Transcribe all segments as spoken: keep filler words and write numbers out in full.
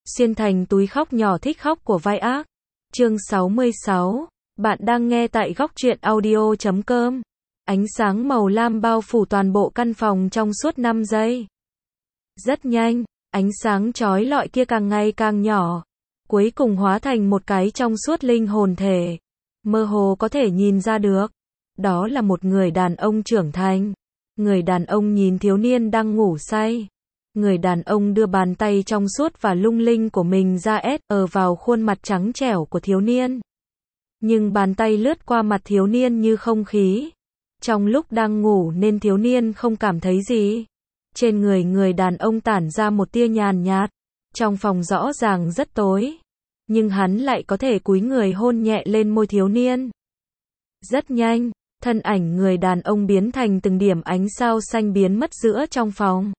Xuyên thành túi khóc nhỏ thích khóc của vai ác. Chương sáu mươi sáu. Bạn đang nghe tại góc truyện audio chấm com. Ánh sáng màu lam bao phủ toàn bộ căn phòng trong suốt năm giây. Rất nhanh, ánh sáng chói lọi kia càng ngày càng nhỏ, cuối cùng hóa thành một cái trong suốt linh hồn thể. Mơ hồ có thể nhìn ra được, đó là một người đàn ông trưởng thành. Người đàn ông nhìn thiếu niên đang ngủ say. Người đàn ông đưa bàn tay trong suốt và lung linh của mình ra ép ở vào khuôn mặt trắng trẻo của thiếu niên. Nhưng bàn tay lướt qua mặt thiếu niên như không khí. Trong lúc đang ngủ nên thiếu niên không cảm thấy gì. Trên người người đàn ông tản ra một tia nhàn nhạt. Trong phòng rõ ràng rất tối, nhưng hắn lại có thể cúi người hôn nhẹ lên môi thiếu niên. Rất nhanh, thân ảnh người đàn ông biến thành từng điểm ánh sao xanh biến mất giữa trong phòng.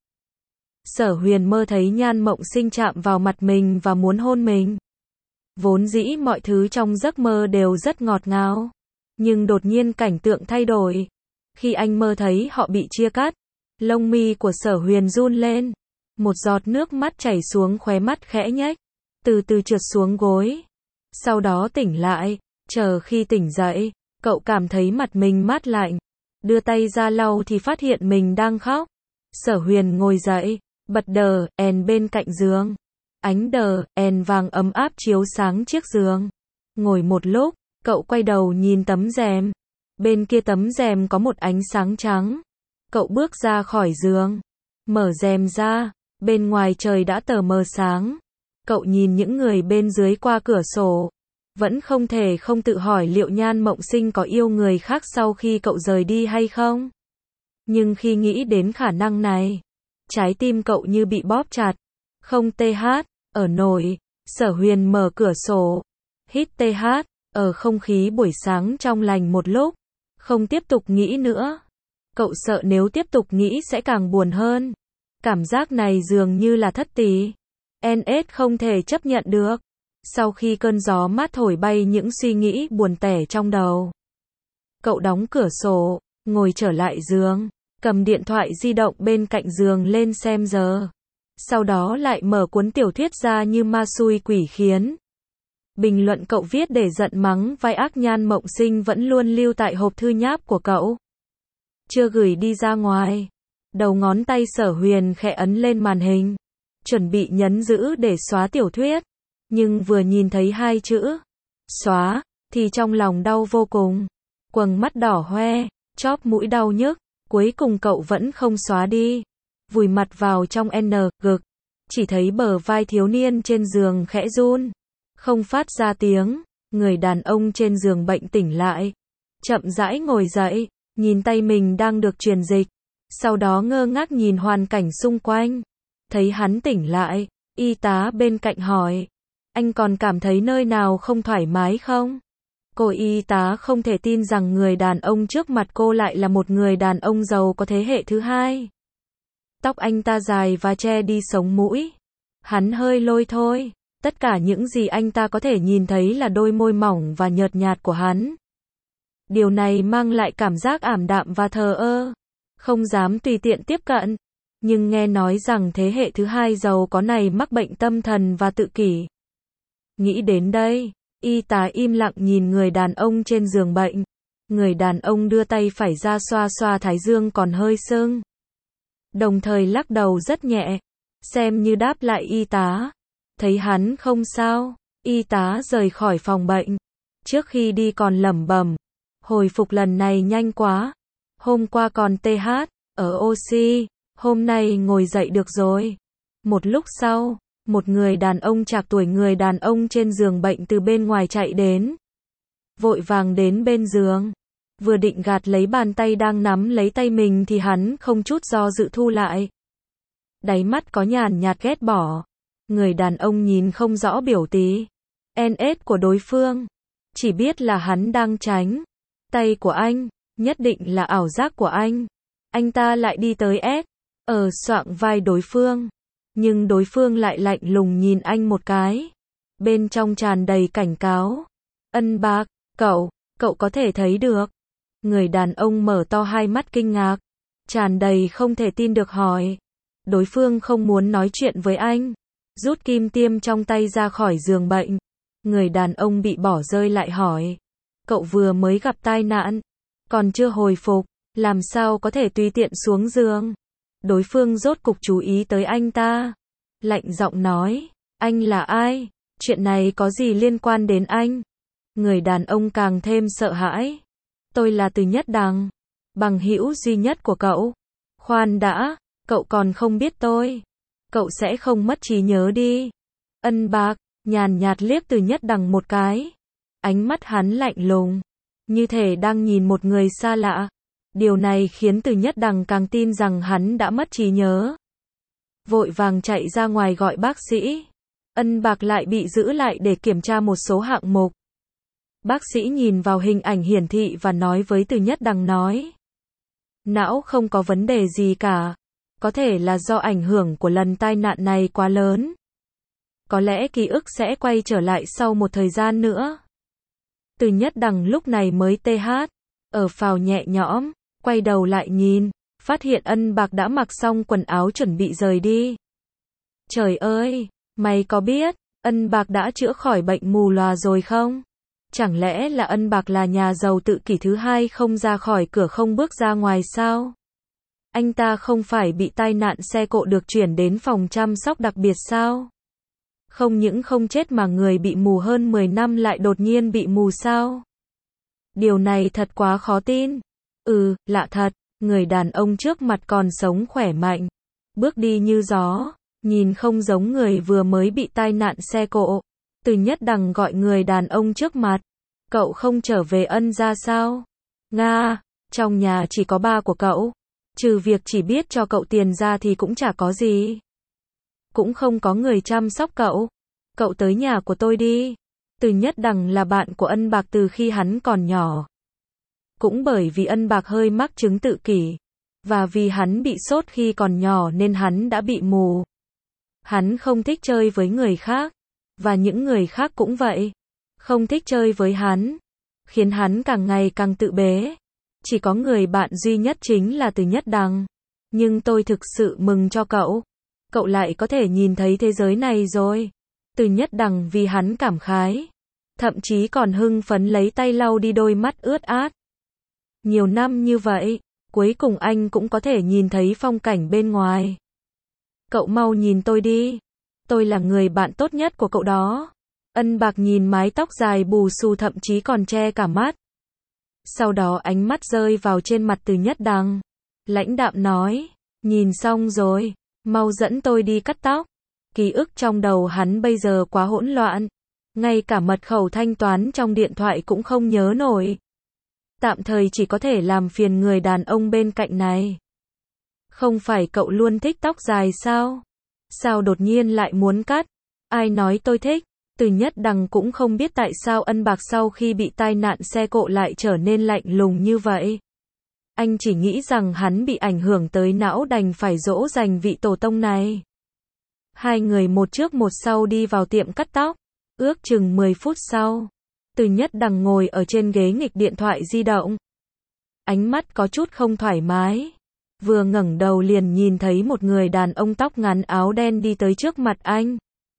Sở Huyền mơ thấy Nhan Mộng Sinh chạm vào mặt mình và muốn hôn mình. Vốn dĩ mọi thứ trong giấc mơ đều rất ngọt ngào, nhưng đột nhiên cảnh tượng thay đổi. Khi anh mơ thấy họ bị chia cắt, lông mi của Sở Huyền run lên, một giọt nước mắt chảy xuống khóe mắt khẽ nhếch, từ từ trượt xuống gối. Sau đó tỉnh lại, chờ khi tỉnh dậy, cậu cảm thấy mặt mình mát lạnh, đưa tay ra lau thì phát hiện mình đang khóc. Sở Huyền ngồi dậy, bật đờ en bên cạnh giường. Ánh đờ en vàng ấm áp chiếu sáng chiếc giường. Ngồi một lúc, cậu quay đầu nhìn tấm rèm. Bên kia tấm rèm có một ánh sáng trắng. Cậu bước ra khỏi giường, mở rèm ra, bên ngoài trời đã tờ mờ sáng. Cậu nhìn những người bên dưới qua cửa sổ, vẫn không thể không tự hỏi liệu Nhan Mộng Sinh có yêu người khác sau khi cậu rời đi hay không. Nhưng khi nghĩ đến khả năng này, trái tim cậu như bị bóp chặt. Không th, ở nổi. Sở Huyền mở cửa sổ, hít th, ở không khí buổi sáng trong lành một lúc, không tiếp tục nghĩ nữa. Cậu sợ nếu tiếp tục nghĩ sẽ càng buồn hơn. Cảm giác này dường như là thất tỷ. en ét không thể chấp nhận được. Sau khi cơn gió mát thổi bay những suy nghĩ buồn tẻ trong đầu, cậu đóng cửa sổ, ngồi trở lại giường, cầm điện thoại di động bên cạnh giường lên xem giờ. Sau đó lại mở cuốn tiểu thuyết ra như ma xui quỷ khiến. Bình luận cậu viết để giận mắng vai ác Nhan Mộng Sinh vẫn luôn lưu tại hộp thư nháp của cậu, chưa gửi đi ra ngoài. Đầu ngón tay Sở Huyền khẽ ấn lên màn hình, chuẩn bị nhấn giữ để xóa tiểu thuyết. Nhưng vừa nhìn thấy hai chữ xóa, thì trong lòng đau vô cùng. Quầng mắt đỏ hoe, chóp mũi đau nhức. Cuối cùng cậu vẫn không xóa đi. Vùi mặt vào trong N, gực. Chỉ thấy bờ vai thiếu niên trên giường khẽ run, không phát ra tiếng. Người đàn ông trên giường bệnh tỉnh lại, chậm rãi ngồi dậy, nhìn tay mình đang được truyền dịch. Sau đó ngơ ngác nhìn hoàn cảnh xung quanh. Thấy hắn tỉnh lại, y tá bên cạnh hỏi, anh còn cảm thấy nơi nào không thoải mái không? Cô y tá không thể tin rằng người đàn ông trước mặt cô lại là một người đàn ông giàu có thế hệ thứ hai. Tóc anh ta dài và che đi sống mũi. Hắn hơi lôi thôi. Tất cả những gì anh ta có thể nhìn thấy là đôi môi mỏng và nhợt nhạt của hắn. Điều này mang lại cảm giác ảm đạm và thờ ơ. Không dám tùy tiện tiếp cận. Nhưng nghe nói rằng thế hệ thứ hai giàu có này mắc bệnh tâm thần và tự kỷ. Nghĩ đến đây, y tá im lặng nhìn người đàn ông trên giường bệnh. Người đàn ông đưa tay phải ra xoa xoa thái dương còn hơi sưng, đồng thời lắc đầu rất nhẹ, xem như đáp lại y tá. Thấy hắn không sao, y tá rời khỏi phòng bệnh. Trước khi đi còn lẩm bẩm, hồi phục lần này nhanh quá. Hôm qua còn th, ở oxy, hôm nay ngồi dậy được rồi. Một lúc sau, một người đàn ông trạc tuổi người đàn ông trên giường bệnh từ bên ngoài chạy đến. Vội vàng đến bên giường. Vừa định gạt lấy bàn tay đang nắm lấy tay mình thì hắn không chút do dự thu lại. Đáy mắt có nhàn nhạt ghét bỏ. Người đàn ông nhìn không rõ biểu tí en ét của đối phương, chỉ biết là hắn đang tránh tay của anh, nhất định là ảo giác của anh. Anh ta lại đi tới S, ở xoạng vai đối phương, nhưng đối phương lại lạnh lùng nhìn anh một cái, bên trong tràn đầy cảnh cáo. Ân Bạc, cậu, cậu có thể thấy được. Người đàn ông mở to hai mắt kinh ngạc, tràn đầy không thể tin được hỏi. Đối phương không muốn nói chuyện với anh. rút kim tiêm trong tay ra khỏi giường bệnh. Người đàn ông bị bỏ rơi lại hỏi. Cậu vừa mới gặp tai nạn, còn chưa hồi phục, làm sao có thể tùy tiện xuống giường. Đối phương rốt cục chú ý tới anh ta. Lạnh giọng nói, anh là ai? Chuyện này có gì liên quan đến anh? Người đàn ông càng thêm sợ hãi. Tôi là Từ Nhất Đằng, bằng hữu duy nhất của cậu. Khoan đã, cậu còn không biết tôi. Cậu sẽ không mất trí nhớ đi. Ân Bạc nhàn nhạt liếc Từ Nhất Đằng một cái. Ánh mắt hắn lạnh lùng, như thể đang nhìn một người xa lạ. Điều này khiến Từ Nhất Đằng càng tin rằng hắn đã mất trí nhớ. Vội vàng chạy ra ngoài gọi bác sĩ. Ân Bạc lại bị giữ lại để kiểm tra một số hạng mục. Bác sĩ nhìn vào hình ảnh hiển thị và nói với Từ Nhất Đằng nói. Não không có vấn đề gì cả. Có thể là do ảnh hưởng của lần tai nạn này quá lớn. Có lẽ ký ức sẽ quay trở lại sau một thời gian nữa. Từ Nhất Đằng lúc này mới tê hát, ở phào nhẹ nhõm, quay đầu lại nhìn, phát hiện Ân Bạc đã mặc xong quần áo chuẩn bị rời đi. Trời ơi, mày có biết, Ân Bạc đã chữa khỏi bệnh mù lòa rồi không? Chẳng lẽ là Ân Bạc là nhà giàu tự kỷ thứ hai không ra khỏi cửa không bước ra ngoài sao? Anh ta không phải bị tai nạn xe cộ được chuyển đến phòng chăm sóc đặc biệt sao? Không những không chết mà người bị mù hơn mười năm lại đột nhiên bị mù sao? Điều này thật quá khó tin. Ừ, lạ thật, người đàn ông trước mặt còn sống khỏe mạnh, bước đi như gió, nhìn không giống người vừa mới bị tai nạn xe cộ. Từ Nhất Đằng gọi người đàn ông trước mặt. Cậu không trở về Ân gia sao? Nga, trong nhà chỉ có ba của cậu. Trừ việc chỉ biết cho cậu tiền ra thì cũng chả có gì. Cũng không có người chăm sóc cậu. Cậu tới nhà của tôi đi. Từ Nhất Đằng là bạn của Ân Bạc từ khi hắn còn nhỏ. Cũng bởi vì Ân Bạc hơi mắc chứng tự kỷ. Và vì hắn bị sốt khi còn nhỏ nên hắn đã bị mù. Hắn không thích chơi với người khác. Và những người khác cũng vậy. Không thích chơi với hắn. Khiến hắn càng ngày càng tự bế. Chỉ có người bạn duy nhất chính là Từ Nhất Đằng. Nhưng tôi thực sự mừng cho cậu. Cậu lại có thể nhìn thấy thế giới này rồi. Từ Nhất Đằng vì hắn cảm khái. Thậm chí còn hưng phấn lấy tay lau đi đôi mắt ướt át. Nhiều năm như vậy, cuối cùng anh cũng có thể nhìn thấy phong cảnh bên ngoài. Cậu mau nhìn tôi đi. Tôi là người bạn tốt nhất của cậu đó. Ân Bạc nhìn mái tóc dài bù xù thậm chí còn che cả mắt. Sau đó ánh mắt rơi vào trên mặt Từ Nhất Đằng. Lãnh đạm nói, nhìn xong rồi, mau dẫn tôi đi cắt tóc. Ký ức trong đầu hắn bây giờ quá hỗn loạn. Ngay cả mật khẩu thanh toán trong điện thoại cũng không nhớ nổi. Tạm thời chỉ có thể làm phiền người đàn ông bên cạnh này. Không phải cậu luôn thích tóc dài sao? Sao đột nhiên lại muốn cắt? Ai nói tôi thích? Từ Nhất Đằng cũng không biết tại sao Ân Bạc sau khi bị tai nạn xe cộ lại trở nên lạnh lùng như vậy. Anh chỉ nghĩ rằng hắn bị ảnh hưởng tới não đành phải dỗ dành vị tổ tông này. Hai người một trước một sau đi vào tiệm cắt tóc. Ước chừng mười phút sau, Từ Nhất Đằng ngồi ở trên ghế nghịch điện thoại di động. Ánh mắt có chút không thoải mái. Vừa ngẩng đầu liền nhìn thấy một người đàn ông tóc ngắn áo đen đi tới trước mặt anh.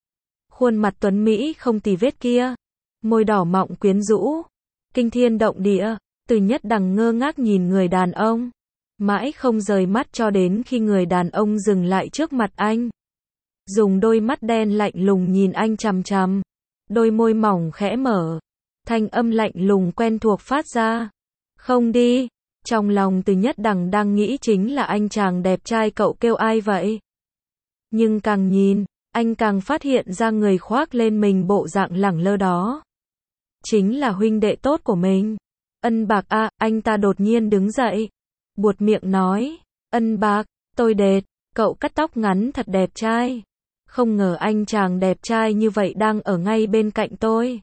Khuôn mặt tuấn Mỹ không tì vết kia. Môi đỏ mọng quyến rũ. Kinh thiên động địa. Từ Nhất Đằng ngơ ngác nhìn người đàn ông. Mãi không rời mắt cho đến khi người đàn ông dừng lại trước mặt anh. Dùng đôi mắt đen lạnh lùng nhìn anh chằm chằm. Đôi môi mỏng khẽ mở. Thanh âm lạnh lùng quen thuộc phát ra. Không đi. Trong lòng Từ Nhất Đằng đang nghĩ chính là anh chàng đẹp trai cậu kêu ai vậy? Nhưng càng nhìn, anh càng phát hiện ra người khoác lên mình bộ dạng lẳng lơ đó. Chính là huynh đệ tốt của mình. Ân Bạc à, anh ta đột nhiên đứng dậy. Buột miệng nói, Ân Bạc, tôi đệt, cậu cắt tóc ngắn thật đẹp trai. Không ngờ anh chàng đẹp trai như vậy đang ở ngay bên cạnh tôi.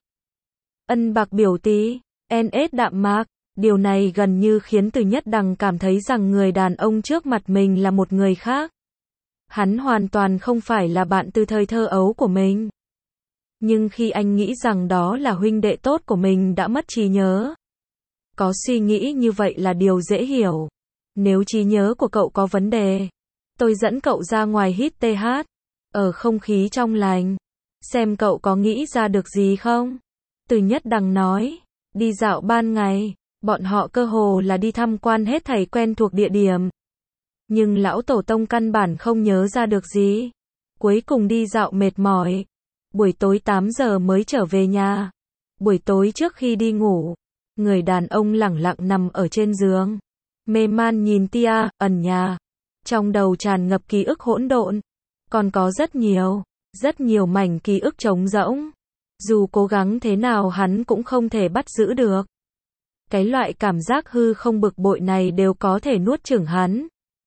Ân Bạc biểu tí, en ét đạm mạc. Điều này gần như khiến Từ Nhất Đằng cảm thấy rằng người đàn ông trước mặt mình là một người khác. Hắn hoàn toàn không phải là bạn từ thời thơ ấu của mình. Nhưng khi anh nghĩ rằng đó là huynh đệ tốt của mình đã mất trí nhớ. Có suy nghĩ như vậy là điều dễ hiểu. Nếu trí nhớ của cậu có vấn đề, tôi dẫn cậu ra ngoài hít tê hát. ở không khí trong lành. Xem cậu có nghĩ ra được gì không? Từ Nhất Đằng nói, đi dạo ban ngày, bọn họ cơ hồ là đi tham quan hết thảy quen thuộc địa điểm. Nhưng lão tổ tông căn bản không nhớ ra được gì. Cuối cùng đi dạo mệt mỏi. Buổi tối tám giờ mới trở về nhà. Buổi tối trước khi đi ngủ, người đàn ông lẳng lặng nằm ở trên giường. Mê man nhìn tia, ẩn nhà. Trong đầu tràn ngập ký ức hỗn độn. Còn có rất nhiều, rất nhiều mảnh ký ức trống rỗng. Dù cố gắng thế nào hắn cũng không thể bắt giữ được. Cái loại cảm giác hư không bực bội này đều có thể nuốt chửng hắn.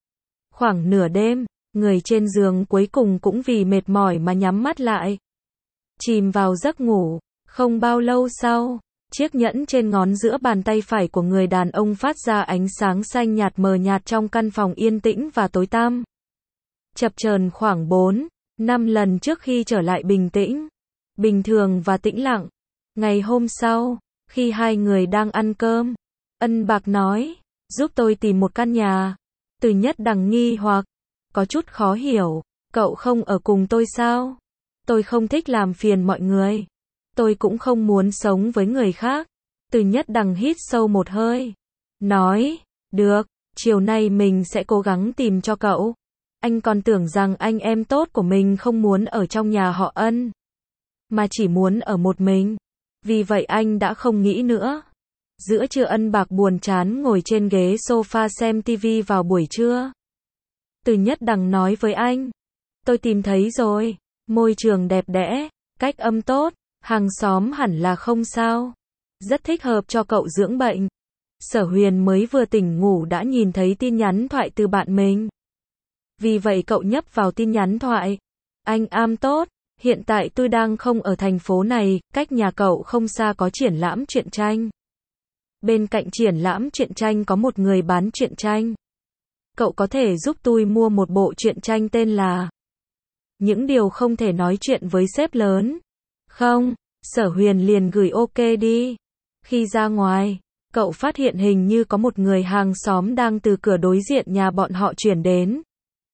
Khoảng nửa đêm, người trên giường cuối cùng cũng vì mệt mỏi mà nhắm mắt lại. Chìm vào giấc ngủ. Không bao lâu sau, chiếc nhẫn trên ngón giữa bàn tay phải của người đàn ông phát ra ánh sáng xanh nhạt mờ nhạt trong căn phòng yên tĩnh và tối tăm. Chập chờn khoảng bốn, năm lần trước khi trở lại bình tĩnh, bình thường và tĩnh lặng. Ngày hôm sau, khi hai người đang ăn cơm, Ân Bạc nói, giúp tôi tìm một căn nhà. Từ Nhất Đằng nghi hoặc, có chút khó hiểu, cậu không ở cùng tôi sao? Tôi không thích làm phiền mọi người. Tôi cũng không muốn sống với người khác. Từ Nhất Đằng hít sâu một hơi. Nói, được, chiều nay mình sẽ cố gắng tìm cho cậu. Anh còn tưởng rằng anh em tốt của mình không muốn ở trong nhà họ Ân. Mà chỉ muốn ở một mình. Vì vậy anh đã không nghĩ nữa. Giữa trưa Ân Bạc buồn chán ngồi trên ghế sofa xem tivi vào buổi trưa. Từ Nhất Đằng nói với anh. Tôi tìm thấy rồi. Môi trường đẹp đẽ, cách âm tốt. Hàng xóm hẳn là không sao. Rất thích hợp cho cậu dưỡng bệnh. Sở Huyền mới vừa tỉnh ngủ đã nhìn thấy tin nhắn thoại từ bạn mình. Vì vậy cậu nhấp vào tin nhắn thoại. Anh am tốt, hiện tại tôi đang không ở thành phố này, cách nhà cậu không xa có triển lãm truyện tranh. Bên cạnh triển lãm truyện tranh có một người bán truyện tranh. Cậu có thể giúp tôi mua một bộ truyện tranh tên là Những điều không thể nói chuyện với sếp lớn. Không, Sở Huyền liền gửi ok đi. Khi ra ngoài, cậu phát hiện hình như có một người hàng xóm đang từ cửa đối diện nhà bọn họ chuyển đến.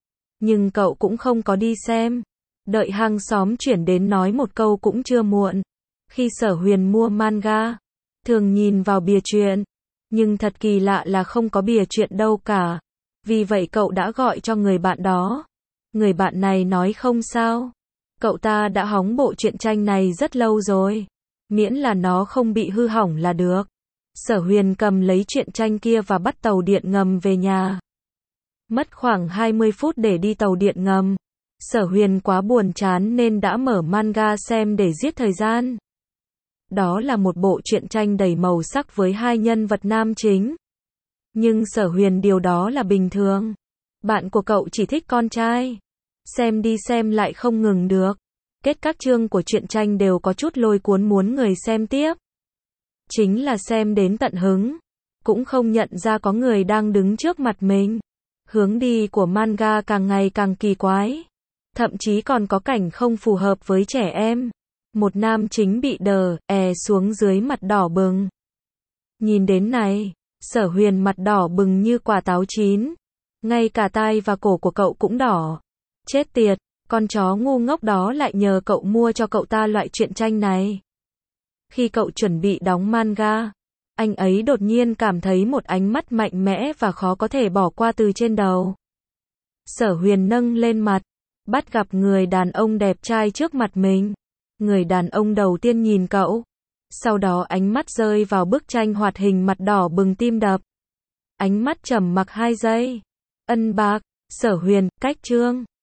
Nhưng cậu cũng không có đi xem. Đợi hàng xóm chuyển đến nói một câu cũng chưa muộn. Khi Sở Huyền mua manga, thường nhìn vào bìa truyện. Nhưng thật kỳ lạ là không có bìa truyện đâu cả. Vì vậy cậu đã gọi cho người bạn đó. Người bạn này nói không sao. Cậu ta đã hóng bộ truyện tranh này rất lâu rồi. Miễn là nó không bị hư hỏng là được. Sở Huyền cầm lấy truyện tranh kia và bắt tàu điện ngầm về nhà. Mất khoảng hai mươi phút để đi tàu điện ngầm. Sở Huyền quá buồn chán nên đã mở manga xem để giết thời gian. Đó là một bộ truyện tranh đầy màu sắc với hai nhân vật nam chính. Nhưng Sở Huyền điều đó là bình thường. Bạn của cậu chỉ thích con trai. Xem đi xem lại không ngừng được. Kết các chương của truyện tranh đều có chút lôi cuốn muốn người xem tiếp. Chính là xem đến tận hứng. Cũng không nhận ra có người đang đứng trước mặt mình. Hướng đi của manga càng ngày càng kỳ quái. Thậm chí còn có cảnh không phù hợp với trẻ em. Một nam chính bị đờ, è xuống dưới mặt đỏ bừng. Nhìn đến này, Sở Huyền mặt đỏ bừng như quả táo chín. Ngay cả tai và cổ của cậu cũng đỏ. Chết tiệt, con chó ngu ngốc đó lại nhờ cậu mua cho cậu ta loại truyện tranh này. Khi cậu chuẩn bị đóng manga, anh ấy đột nhiên cảm thấy một ánh mắt mạnh mẽ và khó có thể bỏ qua từ trên đầu. Sở Huyền nâng lên mặt, bắt gặp người đàn ông đẹp trai trước mặt mình. Người đàn ông đầu tiên nhìn cậu. Sau đó ánh mắt rơi vào bức tranh hoạt hình mặt đỏ bừng tim đập. Ánh mắt trầm mặc hai giây. Ân Bạc, Sở Huyền, cách chương.